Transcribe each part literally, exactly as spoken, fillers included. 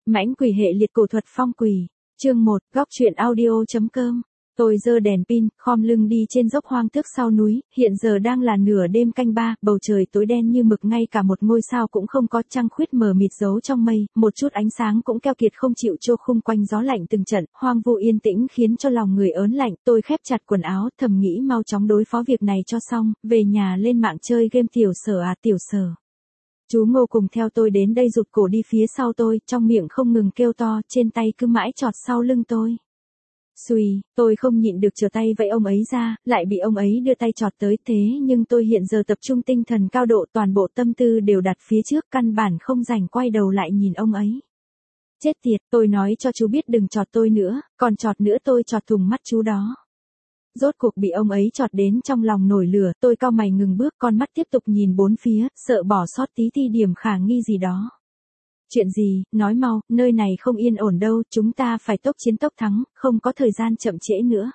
Mãnh quỷ hệ liệt cổ thuật phong quỷ. Chương một, góc truyện audio.com. Tôi giơ đèn pin, khom lưng đi trên dốc hoang tước sau núi, hiện giờ đang là nửa đêm canh ba, bầu trời tối đen như mực, ngay cả một ngôi sao cũng không có, trăng khuyết mờ mịt giấu trong mây, một chút ánh sáng cũng keo kiệt không chịu trô, khung quanh gió lạnh từng trận, hoang vu yên tĩnh khiến cho lòng người ớn lạnh. Tôi khép chặt quần áo, thầm nghĩ mau chóng đối phó việc này cho xong, về nhà lên mạng chơi game. Tiểu Sở à, Tiểu Sở. Chú Ngô cùng theo tôi đến đây, rụt cổ đi phía sau tôi, trong miệng không ngừng kêu to, trên tay cứ mãi chọt sau lưng tôi. Xùi, tôi không nhịn được trở tay vẫy ông ấy ra, lại bị ông ấy đưa tay chọt tới. Thế nhưng tôi hiện giờ tập trung tinh thần cao độ, toàn bộ tâm tư đều đặt phía trước, căn bản không rảnh quay đầu lại nhìn ông ấy. Chết tiệt, tôi nói cho chú biết đừng chọt tôi nữa, còn chọt nữa tôi chọt thùng mắt chú đó. Rốt cuộc bị ông ấy chọt đến trong lòng nổi lửa, tôi cau mày ngừng bước, con mắt tiếp tục nhìn bốn phía, sợ bỏ sót tí ti điểm khả nghi gì đó. Chuyện gì, nói mau, nơi này không yên ổn đâu, chúng ta phải tốc chiến tốc thắng, không có thời gian chậm trễ nữa.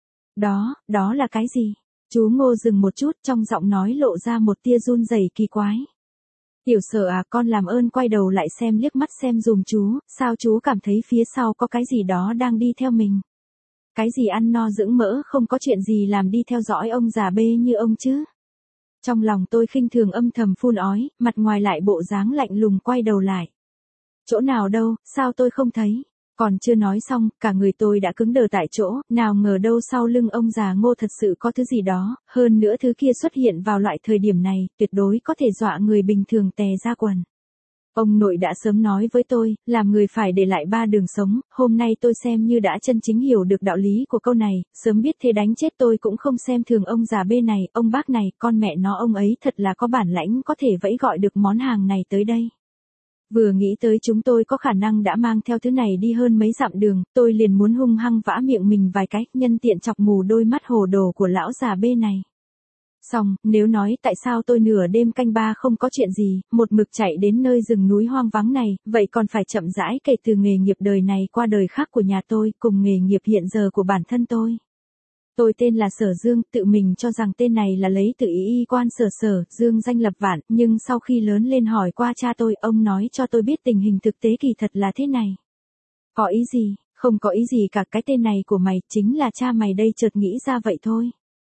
Đó, đó là cái gì? Chú Ngô dừng một chút, trong giọng nói lộ ra một tia run rẩy kỳ quái. Tiểu Sở à, con làm ơn quay đầu lại xem liếc mắt xem dùm chú, sao chú cảm thấy phía sau có cái gì đó đang đi theo mình? Cái gì ăn no dưỡng mỡ, không có chuyện gì làm đi theo dõi ông già bê như ông chứ? Trong lòng tôi khinh thường âm thầm phun ói, mặt ngoài lại bộ dáng lạnh lùng quay đầu lại. Chỗ nào đâu, sao tôi không thấy? Còn chưa nói xong, cả người tôi đã cứng đờ tại chỗ, nào ngờ đâu sau lưng ông già Ngô thật sự có thứ gì đó, hơn nữa thứ kia xuất hiện vào loại thời điểm này, tuyệt đối có thể dọa người bình thường tè ra quần. Ông nội đã sớm nói với tôi, làm người phải để lại ba đường sống, hôm nay tôi xem như đã chân chính hiểu được đạo lý của câu này, sớm biết thế đánh chết tôi cũng không xem thường ông già bê này, ông bác này, con mẹ nó ông ấy thật là có bản lãnh, có thể vẫy gọi được món hàng này tới đây. Vừa nghĩ tới chúng tôi có khả năng đã mang theo thứ này đi hơn mấy dặm đường, tôi liền muốn hung hăng vã miệng mình vài cái, nhân tiện chọc mù đôi mắt hồ đồ của lão già bê này. Xong, nếu nói tại sao tôi nửa đêm canh ba không có chuyện gì, một mực chạy đến nơi rừng núi hoang vắng này, vậy còn phải chậm rãi kể từ nghề nghiệp đời này qua đời khác của nhà tôi, cùng nghề nghiệp hiện giờ của bản thân tôi. Tôi tên là Sở Dương, tự mình cho rằng tên này là lấy từ ý y quan Sở Sở, Dương danh lập vạn, nhưng sau khi lớn lên hỏi qua cha tôi, ông nói cho tôi biết tình hình thực tế kỳ thật là thế này. Có ý gì? Không có ý gì cả, cái tên này của mày, chính là cha mày đây, chợt nghĩ ra vậy thôi.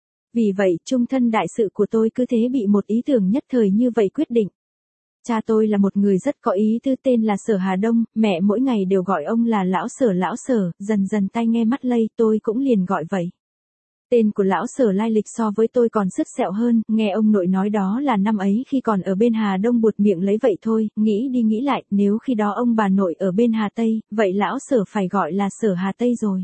Vì vậy, trung thân đại sự của tôi cứ thế bị một ý tưởng nhất thời như vậy quyết định. Cha tôi là một người rất có ý tư, tên là Sở Hà Đông, mẹ mỗi ngày đều gọi ông là lão Sở lão Sở, dần dần tai nghe mắt lây, tôi cũng liền gọi vậy. Tên của lão Sở lai lịch so với tôi còn sứt sẹo hơn, nghe ông nội nói đó là năm ấy khi còn ở bên Hà Đông buột miệng lấy vậy thôi, nghĩ đi nghĩ lại, nếu khi đó ông bà nội ở bên Hà Tây, vậy lão Sở phải gọi là Sở Hà Tây rồi.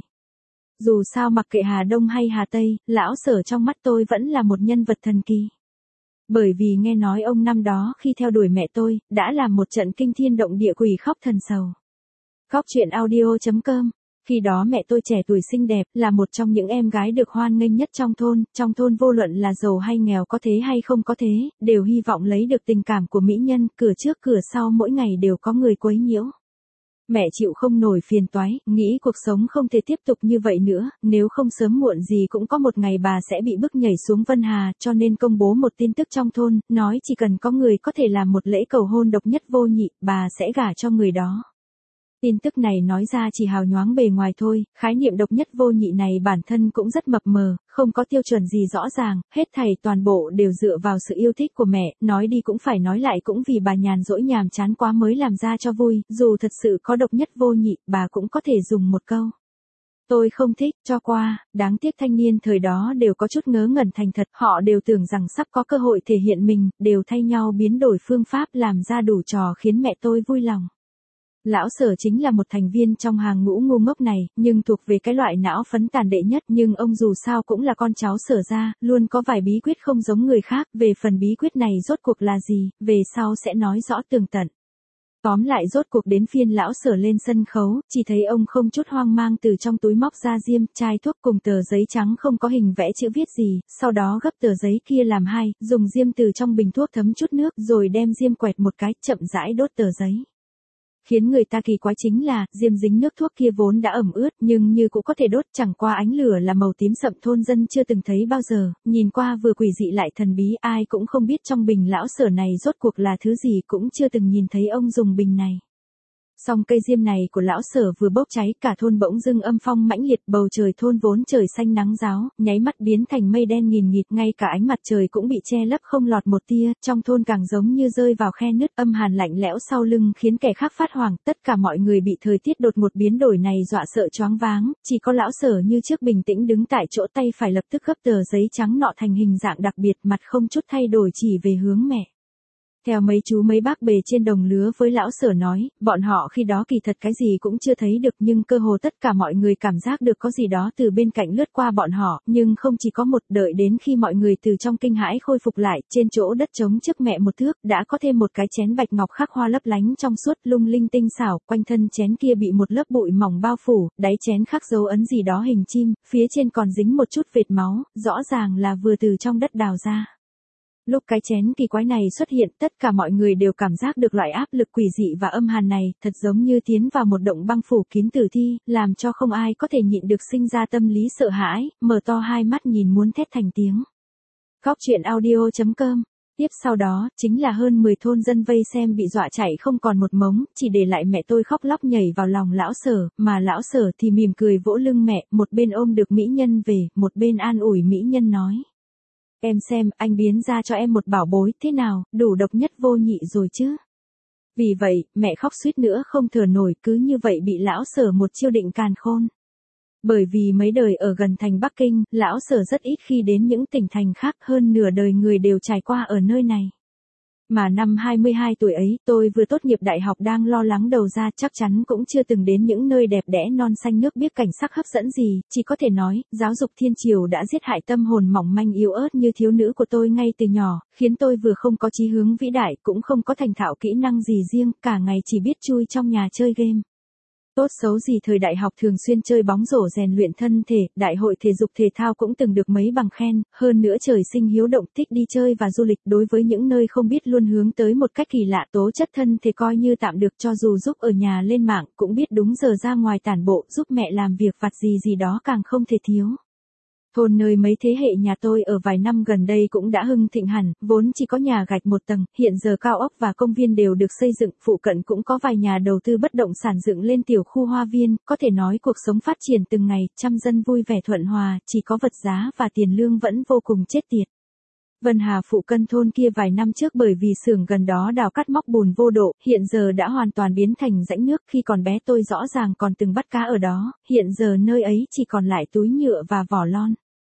Dù sao mặc kệ Hà Đông hay Hà Tây, lão Sở trong mắt tôi vẫn là một nhân vật thần kỳ. Bởi vì nghe nói ông năm đó khi theo đuổi mẹ tôi, đã làm một trận kinh thiên động địa quỷ khóc thần sầu. Góc truyện audio.com. Khi đó mẹ tôi trẻ tuổi xinh đẹp, là một trong những em gái được hoan nghênh nhất trong thôn, trong thôn vô luận là giàu hay nghèo, có thế hay không có thế, đều hy vọng lấy được tình cảm của mỹ nhân, cửa trước cửa sau mỗi ngày đều có người quấy nhiễu. Mẹ chịu không nổi phiền toái, nghĩ cuộc sống không thể tiếp tục như vậy nữa, nếu không sớm muộn gì cũng có một ngày bà sẽ bị bức nhảy xuống Vân Hà, cho nên công bố một tin tức trong thôn, nói chỉ cần có người có thể làm một lễ cầu hôn độc nhất vô nhị, bà sẽ gả cho người đó. Tin tức này nói ra chỉ hào nhoáng bề ngoài thôi, khái niệm độc nhất vô nhị này bản thân cũng rất mập mờ, không có tiêu chuẩn gì rõ ràng, hết thảy toàn bộ đều dựa vào sự yêu thích của mẹ, nói đi cũng phải nói lại cũng vì bà nhàn rỗi nhàm chán quá mới làm ra cho vui, dù thật sự có độc nhất vô nhị, bà cũng có thể dùng một câu. Tôi không thích, cho qua, đáng tiếc thanh niên thời đó đều có chút ngớ ngẩn thành thật, họ đều tưởng rằng sắp có cơ hội thể hiện mình, đều thay nhau biến đổi phương pháp làm ra đủ trò khiến mẹ tôi vui lòng. Lão Sở chính là một thành viên trong hàng ngũ ngu ngốc này, nhưng thuộc về cái loại não phấn tàn đệ nhất, nhưng ông dù sao cũng là con cháu Sở gia, luôn có vài bí quyết không giống người khác, về phần bí quyết này rốt cuộc là gì, về sau sẽ nói rõ tường tận. Tóm lại rốt cuộc đến phiên lão Sở lên sân khấu, chỉ thấy ông không chút hoang mang từ trong túi móc ra diêm, chai thuốc cùng tờ giấy trắng không có hình vẽ chữ viết gì, sau đó gấp tờ giấy kia làm hai, dùng diêm từ trong bình thuốc thấm chút nước, rồi đem diêm quẹt một cái, chậm rãi đốt tờ giấy. Khiến người ta kỳ quái chính là, diêm dính nước thuốc kia vốn đã ẩm ướt, nhưng như cũng có thể đốt, chẳng qua ánh lửa là màu tím sậm, thôn dân chưa từng thấy bao giờ, nhìn qua vừa quỷ dị lại thần bí, ai cũng không biết trong bình lão Sở này rốt cuộc là thứ gì, cũng chưa từng nhìn thấy ông dùng bình này. Song cây diêm này của lão Sở vừa bốc cháy, cả thôn bỗng dưng âm phong mãnh liệt, bầu trời thôn vốn trời xanh nắng ráo, nháy mắt biến thành mây đen nghìn nghịt, ngay cả ánh mặt trời cũng bị che lấp không lọt một tia, trong thôn càng giống như rơi vào khe nứt, âm hàn lạnh lẽo sau lưng khiến kẻ khác phát hoảng, tất cả mọi người bị thời tiết đột ngột biến đổi này dọa sợ choáng váng, chỉ có lão Sở như trước bình tĩnh đứng tại chỗ, tay phải lập tức gấp tờ giấy trắng nọ thành hình dạng đặc biệt, mặt không chút thay đổi chỉ về hướng mẹ. Theo mấy chú mấy bác bề trên đồng lứa với lão Sở nói, bọn họ khi đó kỳ thật cái gì cũng chưa thấy được, nhưng cơ hồ tất cả mọi người cảm giác được có gì đó từ bên cạnh lướt qua bọn họ, nhưng không chỉ có một, đợi đến khi mọi người từ trong kinh hãi khôi phục lại, trên chỗ đất trống trước mẹ một thước, đã có thêm một cái chén bạch ngọc khắc hoa lấp lánh trong suốt, lung linh tinh xảo, quanh thân chén kia bị một lớp bụi mỏng bao phủ, đáy chén khắc dấu ấn gì đó hình chim, phía trên còn dính một chút vệt máu, rõ ràng là vừa từ trong đất đào ra. Lúc cái chén kỳ quái này xuất hiện, tất cả mọi người đều cảm giác được loại áp lực quỷ dị và âm hàn này, thật giống như tiến vào một động băng phủ kín tử thi, làm cho không ai có thể nhịn được sinh ra tâm lý sợ hãi, mở to hai mắt nhìn muốn thét thành tiếng. Góc truyện audio chấm com. Tiếp sau đó, chính là hơn mười thôn dân vây xem bị dọa chạy không còn một mống, chỉ để lại mẹ tôi khóc lóc nhảy vào lòng lão Sở, mà lão Sở thì mỉm cười vỗ lưng mẹ, một bên ôm được mỹ nhân về, một bên an ủi mỹ nhân nói. Em xem, anh biến ra cho em một bảo bối, thế nào, đủ độc nhất vô nhị rồi chứ. Vì vậy, mẹ khóc suýt nữa không thở nổi, cứ như vậy bị lão Sở một chiêu định càn khôn. Bởi vì mấy đời ở gần thành Bắc Kinh, lão Sở rất ít khi đến những tỉnh thành khác, hơn nửa đời người đều trải qua ở nơi này. Mà năm hai mươi hai tuổi ấy, tôi vừa tốt nghiệp đại học đang lo lắng đầu ra, chắc chắn cũng chưa từng đến những nơi đẹp đẽ non xanh nước biếc cảnh sắc hấp dẫn gì, chỉ có thể nói, giáo dục thiên triều đã giết hại tâm hồn mỏng manh yếu ớt như thiếu nữ của tôi ngay từ nhỏ, khiến tôi vừa không có chí hướng vĩ đại, cũng không có thành thạo kỹ năng gì riêng, cả ngày chỉ biết chui trong nhà chơi game. Tốt xấu gì thời đại học thường xuyên chơi bóng rổ rèn luyện thân thể, đại hội thể dục thể thao cũng từng được mấy bằng khen, hơn nữa trời sinh hiếu động thích đi chơi và du lịch, đối với những nơi không biết luôn hướng tới một cách kỳ lạ, tố chất thân thể coi như tạm được, cho dù giúp ở nhà lên mạng, cũng biết đúng giờ ra ngoài tản bộ, giúp mẹ làm việc vặt gì gì đó càng không thể thiếu. Thôn nơi mấy thế hệ nhà tôi ở vài năm gần đây cũng đã hưng thịnh hẳn, vốn chỉ có nhà gạch một tầng, hiện giờ cao ốc và công viên đều được xây dựng, phụ cận cũng có vài nhà đầu tư bất động sản dựng lên tiểu khu hoa viên, có thể nói cuộc sống phát triển từng ngày, trăm dân vui vẻ thuận hòa, chỉ có vật giá và tiền lương vẫn vô cùng chết tiệt. Vân Hà phụ cận thôn kia vài năm trước bởi vì xưởng gần đó đào cắt móc bùn vô độ, hiện giờ đã hoàn toàn biến thành rãnh nước, khi còn bé tôi rõ ràng còn từng bắt cá ở đó, hiện giờ nơi ấy chỉ còn lại túi nhựa và vỏ lon.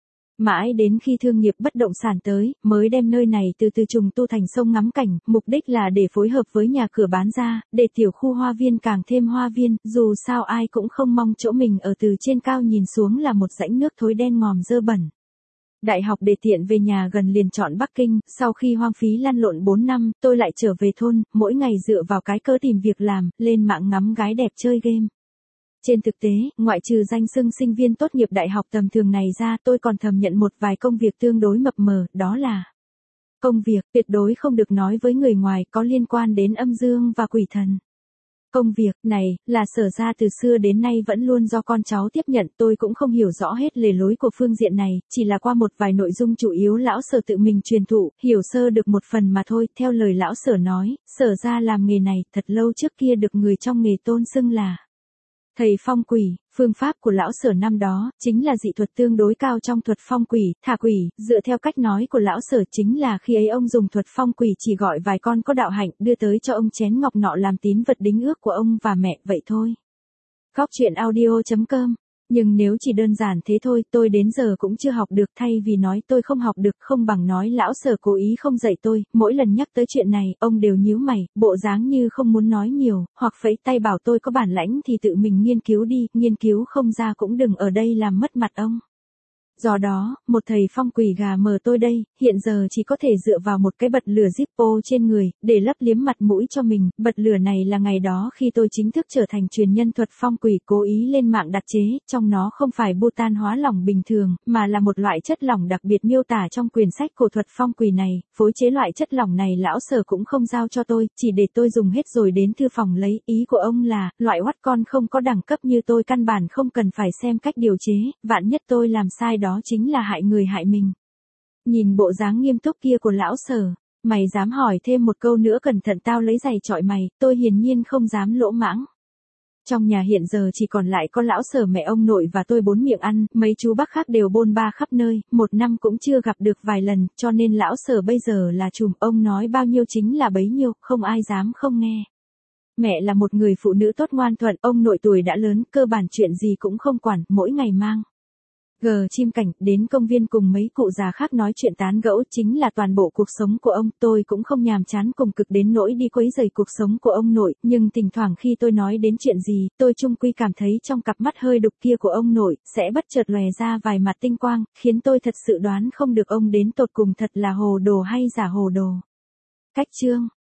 Mãi đến khi thương nghiệp bất động sản tới, mới đem nơi này từ từ trùng tu thành sông ngắm cảnh, mục đích là để phối hợp với nhà cửa bán ra, để tiểu khu hoa viên càng thêm hoa viên, dù sao ai cũng không mong chỗ mình ở từ trên cao nhìn xuống là một rãnh nước thối đen ngòm dơ bẩn. Đại học để tiện về nhà gần liền chọn Bắc Kinh, sau khi hoang phí lăn lộn bốn năm, tôi lại trở về thôn, mỗi ngày dựa vào cái cớ tìm việc làm, lên mạng ngắm gái đẹp chơi game. Trên thực tế, ngoại trừ danh xưng sinh viên tốt nghiệp đại học tầm thường này ra, tôi còn thầm nhận một vài công việc tương đối mập mờ, đó là công việc tuyệt đối không được nói với người ngoài, có liên quan đến âm dương và quỷ thần. Công việc này là Sở ra từ xưa đến nay vẫn luôn do con cháu tiếp nhận, tôi cũng không hiểu rõ hết lề lối của phương diện này, chỉ là qua một vài nội dung chủ yếu lão Sở tự mình truyền thụ, hiểu sơ được một phần mà thôi. Theo lời lão Sở nói, Sở ra làm nghề này thật lâu trước kia được người trong nghề tôn xưng là thầy phong quỷ. Phương pháp của lão Sở năm đó, chính là dị thuật tương đối cao trong thuật phong quỷ, thả quỷ, dựa theo cách nói của lão Sở chính là khi ấy ông dùng thuật phong quỷ chỉ gọi vài con có đạo hạnh, đưa tới cho ông chén ngọc nọ làm tín vật đính ước của ông và mẹ, vậy thôi. Góc truyện audio chấm com. Nhưng nếu chỉ đơn giản thế thôi, tôi đến giờ cũng chưa học được, thay vì nói tôi không học được, không bằng nói lão Sở cố ý không dạy tôi, mỗi lần nhắc tới chuyện này, ông đều nhíu mày, bộ dáng như không muốn nói nhiều, hoặc phẩy tay bảo tôi có bản lãnh thì tự mình nghiên cứu đi, nghiên cứu không ra cũng đừng ở đây làm mất mặt ông. Do đó, một thầy phong quỷ gà mờ tôi đây, hiện giờ chỉ có thể dựa vào một cái bật lửa Zippo trên người, để lấp liếm mặt mũi cho mình. Bật lửa này là ngày đó khi tôi chính thức trở thành truyền nhân thuật phong quỷ, cố ý lên mạng đặt chế, trong nó không phải butan hóa lỏng bình thường, mà là một loại chất lỏng đặc biệt miêu tả trong quyển sách cổ thuật phong quỷ này. Phối chế loại chất lỏng này lão Sở cũng không giao cho tôi, chỉ để tôi dùng hết rồi đến thư phòng lấy. Ý của ông là, loại oắt con không có đẳng cấp như tôi căn bản không cần phải xem cách điều chế, vạn nhất tôi làm sai đó chính là hại người hại mình. Nhìn bộ dáng nghiêm túc kia của lão Sở, mày dám hỏi thêm một câu nữa cẩn thận tao lấy giày chọi mày, tôi hiển nhiên không dám lỗ mãng. Trong nhà hiện giờ chỉ còn lại có lão Sở, mẹ ông nội và tôi bốn miệng ăn, mấy chú bác khác đều bôn ba khắp nơi, một năm cũng chưa gặp được vài lần, cho nên lão Sở bây giờ là trùm, ông nói bao nhiêu chính là bấy nhiêu, không ai dám không nghe. Mẹ là một người phụ nữ tốt ngoan thuận, ông nội tuổi đã lớn, cơ bản chuyện gì cũng không quản, mỗi ngày mang gờ chim cảnh đến công viên cùng mấy cụ già khác nói chuyện tán gẫu, chính là toàn bộ cuộc sống của ông. Tôi cũng không nhàm chán cùng cực đến nỗi đi quấy rầy cuộc sống của ông nội, nhưng thỉnh thoảng khi tôi nói đến chuyện gì, tôi chung quy cảm thấy trong cặp mắt hơi đục kia của ông nội sẽ bất chợt lòe ra vài mặt tinh quang, khiến tôi thật sự đoán không được ông đến tột cùng thật là hồ đồ hay giả hồ đồ. Cách chương